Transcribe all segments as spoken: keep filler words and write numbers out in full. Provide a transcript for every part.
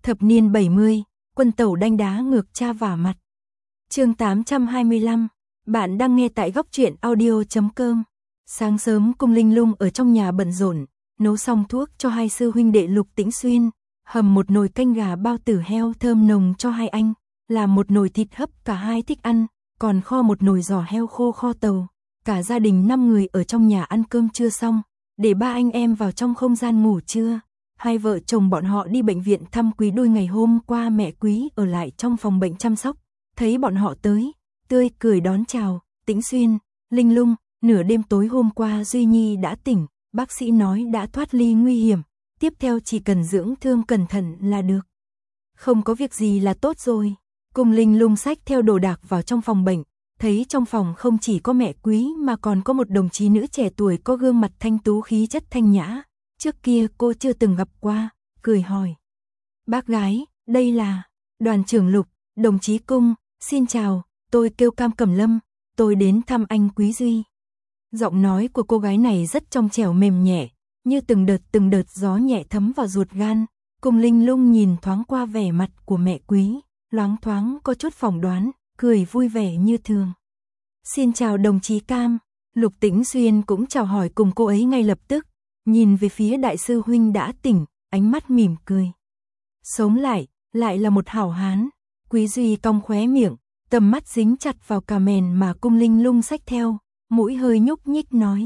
Thập niên bảy mươi, quân tẩu đanh đá ngược cha vả mặt. Chương tám trăm hai mươi lăm, bạn đang nghe tại góc truyện audio chấm com. Sáng sớm Cung Linh Lung ở trong nhà bận rộn, nấu xong thuốc cho hai sư huynh đệ Lục Tĩnh Xuyên, hầm một nồi canh gà bao tử heo thơm nồng cho hai anh, làm một nồi thịt hấp cả hai thích ăn, còn kho một nồi giò heo khô kho tàu. Cả gia đình năm người ở trong nhà ăn cơm trưa xong, để ba anh em vào trong không gian ngủ trưa. Hai vợ chồng bọn họ đi bệnh viện thăm Quý Đôi ngày hôm qua, mẹ Quý ở lại trong phòng bệnh chăm sóc, thấy bọn họ tới, tươi cười đón chào. Tĩnh Xuyên, Linh Lung, nửa đêm tối hôm qua Duy Nhi đã tỉnh, bác sĩ nói đã thoát ly nguy hiểm, tiếp theo chỉ cần dưỡng thương cẩn thận là được. Không có việc gì là tốt rồi. Cung Linh Lung xách theo đồ đạc vào trong phòng bệnh, thấy trong phòng không chỉ có mẹ Quý mà còn có một đồng chí nữ trẻ tuổi có gương mặt thanh tú khí chất thanh nhã. Trước kia cô chưa từng gặp qua, cười hỏi. Bác gái, đây là Đoàn trưởng Lục, đồng chí Cung, xin chào, tôi kêu Cam Cẩm Lâm, tôi đến thăm anh Quý Duy. Giọng nói của cô gái này rất trong trẻo mềm nhẹ, như từng đợt từng đợt gió nhẹ thấm vào ruột gan. Cung Linh Lung nhìn thoáng qua vẻ mặt của mẹ Quý, loáng thoáng có chút phỏng đoán, cười vui vẻ như thường. Xin chào đồng chí Cam. Lục Tĩnh Xuyên cũng chào hỏi cùng cô ấy ngay lập tức, nhìn về phía đại sư huynh đã tỉnh, ánh mắt mỉm cười. Sống lại, lại là một hảo hán. Quý Duy cong khóe miệng, tầm mắt dính chặt vào cà mền mà Cung Linh Lung xách theo, mũi hơi nhúc nhích nói.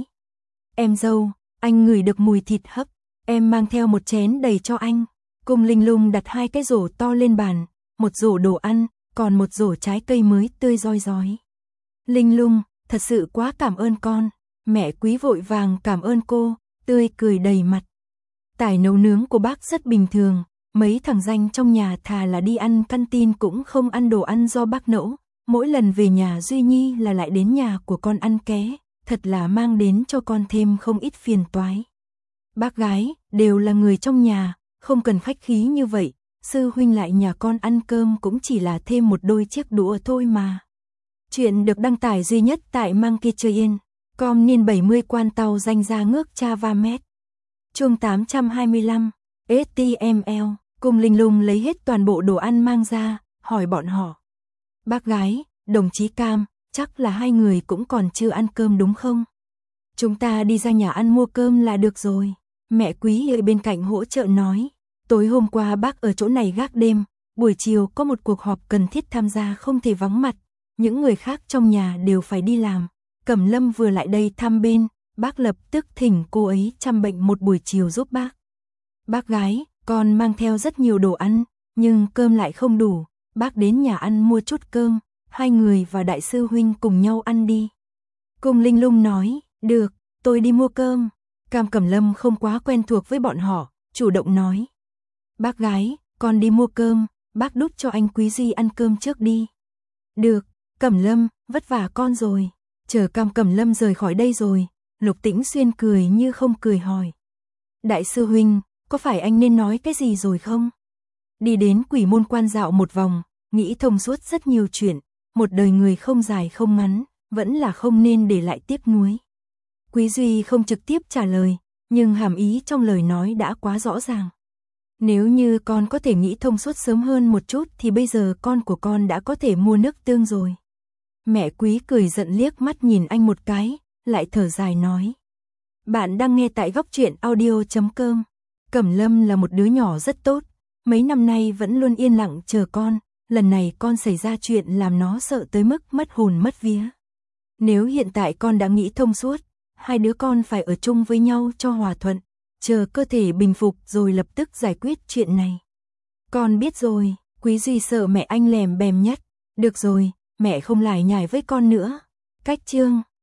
Em dâu, anh ngửi được mùi thịt hấp, em mang theo một chén đầy cho anh. Cung Linh Lung đặt hai cái rổ to lên bàn, một rổ đồ ăn, còn một rổ trái cây mới tươi roi rói. Linh Lung, thật sự quá cảm ơn con. Mẹ Quý vội vàng cảm ơn cô, tươi cười đầy mặt. Tài nấu nướng của bác rất bình thường, mấy thằng danh trong nhà thà là đi ăn canteen cũng không ăn đồ ăn do bác nấu. Mỗi lần về nhà Duy Nhi là lại đến nhà của con ăn ké, thật là mang đến cho con thêm không ít phiền toái. Bác gái, đều là người trong nhà, không cần khách khí như vậy, sư huynh lại nhà con ăn cơm cũng chỉ là thêm một đôi chiếc đũa thôi mà. Chuyện được đăng tải duy nhất tại Monkey Train, com niên bảy mươi quan tàu danh ra ngước cha va mét. Chương tám trăm hai mươi lăm, ét tê em lờ, Cung Linh Lung lấy hết toàn bộ đồ ăn mang ra, hỏi bọn họ. Bác gái, đồng chí Cam, chắc là hai người cũng còn chưa ăn cơm đúng không? Chúng ta đi ra nhà ăn mua cơm là được rồi. Mẹ Quý ở bên cạnh hỗ trợ nói. Tối hôm qua bác ở chỗ này gác đêm, buổi chiều có một cuộc họp cần thiết tham gia không thể vắng mặt. Những người khác trong nhà đều phải đi làm. Cẩm Lâm vừa lại đây thăm bên, bác lập tức thỉnh cô ấy chăm bệnh một buổi chiều giúp bác. Bác gái, con mang theo rất nhiều đồ ăn, nhưng cơm lại không đủ. Bác đến nhà ăn mua chút cơm, hai người và đại sư huynh cùng nhau ăn đi. Cung Linh Lung nói, được, tôi đi mua cơm. Cam Cẩm Lâm không quá quen thuộc với bọn họ, chủ động nói. Bác gái, con đi mua cơm, bác đút cho anh Quý Duy ăn cơm trước đi. Được, Cẩm Lâm, vất vả con rồi. Chờ Cam Cẩm Lâm rời khỏi đây rồi, Lục Tĩnh Xuyên cười như không cười hỏi. Đại sư huynh, có phải anh nên nói cái gì rồi không? Đi đến Quỷ Môn Quan dạo một vòng, nghĩ thông suốt rất nhiều chuyện, một đời người không dài không ngắn, vẫn là không nên để lại tiếc nuối. Quý Duy không trực tiếp trả lời, nhưng hàm ý trong lời nói đã quá rõ ràng. Nếu như con có thể nghĩ thông suốt sớm hơn một chút thì bây giờ con của con đã có thể mua nước tương rồi. Mẹ Quý cười giận liếc mắt nhìn anh một cái, lại thở dài nói. Bạn đang nghe tại góc truyện audio chấm com. Cẩm Lâm là một đứa nhỏ rất tốt, mấy năm nay vẫn luôn yên lặng chờ con, lần này con xảy ra chuyện làm nó sợ tới mức mất hồn mất vía. Nếu hiện tại con đã nghĩ thông suốt, hai đứa con phải ở chung với nhau cho hòa thuận, chờ cơ thể bình phục rồi lập tức giải quyết chuyện này. Con biết rồi. Quý Duy sợ mẹ anh lèm bèm nhất. Được rồi, mẹ không lải nhải với con nữa. Cách chương